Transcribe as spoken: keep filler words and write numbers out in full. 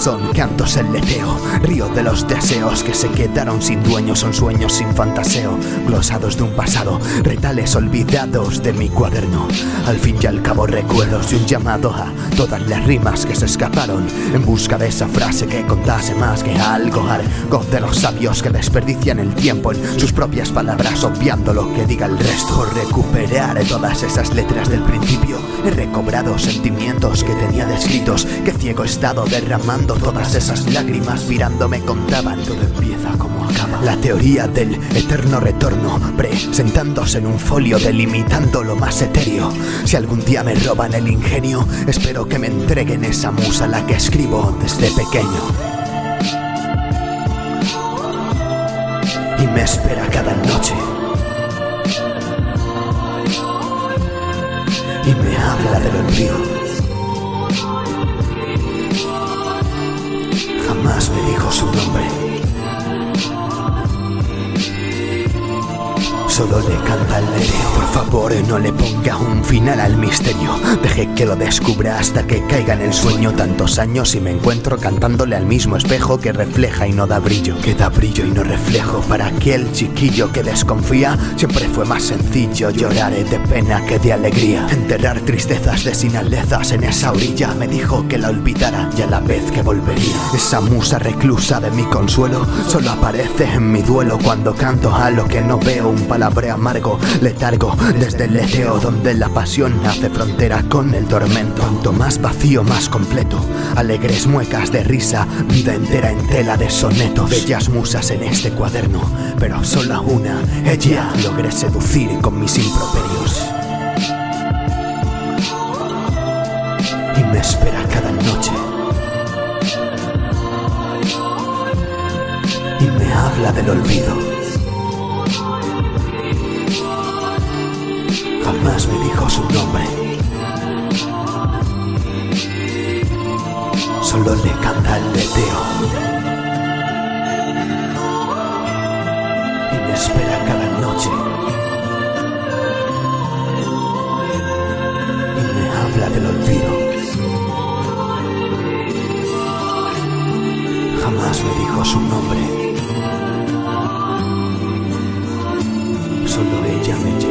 Son cantos en leteo, río de los deseos que se quedaron sin dueño. Son sueños sin fantaseo, glosados de un pasado, retales olvidados de mi cuaderno. Al fin y al cabo recuerdos de un llamado a todas las rimas que se escaparon, en busca de esa frase que contase más que algo. Algo de los sabios que desperdician el tiempo en sus propias palabras, obviando lo que diga el resto. Por recuperar todas esas letras del principio, he recobrado sentimientos que tenía descritos. Que ciego he estado derramando todas esas lágrimas, mirando me contaban todo empieza como acaba. La teoría del eterno retorno, presentándose en un folio, delimitando lo más etéreo. Si algún día me roban el ingenio, espero que me entreguen esa musa, la que escribo desde pequeño. Y me espera cada noche, y me habla del olvido. Jamás me dijo su nombre, solo le canta el leteo. Por favor, no le ponga un final al misterio, deje que lo descubra hasta que caiga en el sueño. Tantos años y me encuentro cantándole al mismo espejo que refleja y no da brillo, que da brillo y no reflejo. Para aquel chiquillo que desconfía, siempre fue más sencillo llorar de pena que de alegría. Enterrar tristezas de sinalezas en esa orilla. Me dijo que la olvidara y a la vez que volvería. Esa musa reclusa de mi consuelo solo aparece en mi duelo, cuando canto a lo que no veo. Un palabreo amargo, letargo desde el leteo, donde la pasión hace frontera con el tormento. Cuanto más vacío, más completo. Alegres muecas de risa, vida entera en tela de sonetos. Bellas musas en este cuaderno, pero solo a una, ella, logré seducir con mis improperios. Y me espera cada noche, y me habla del olvido. Jamás me dijo su nombre, solo le canta el leteo. Y me espera cada noche, y me habla del olvido. Jamás me dijo su nombre, solo ella me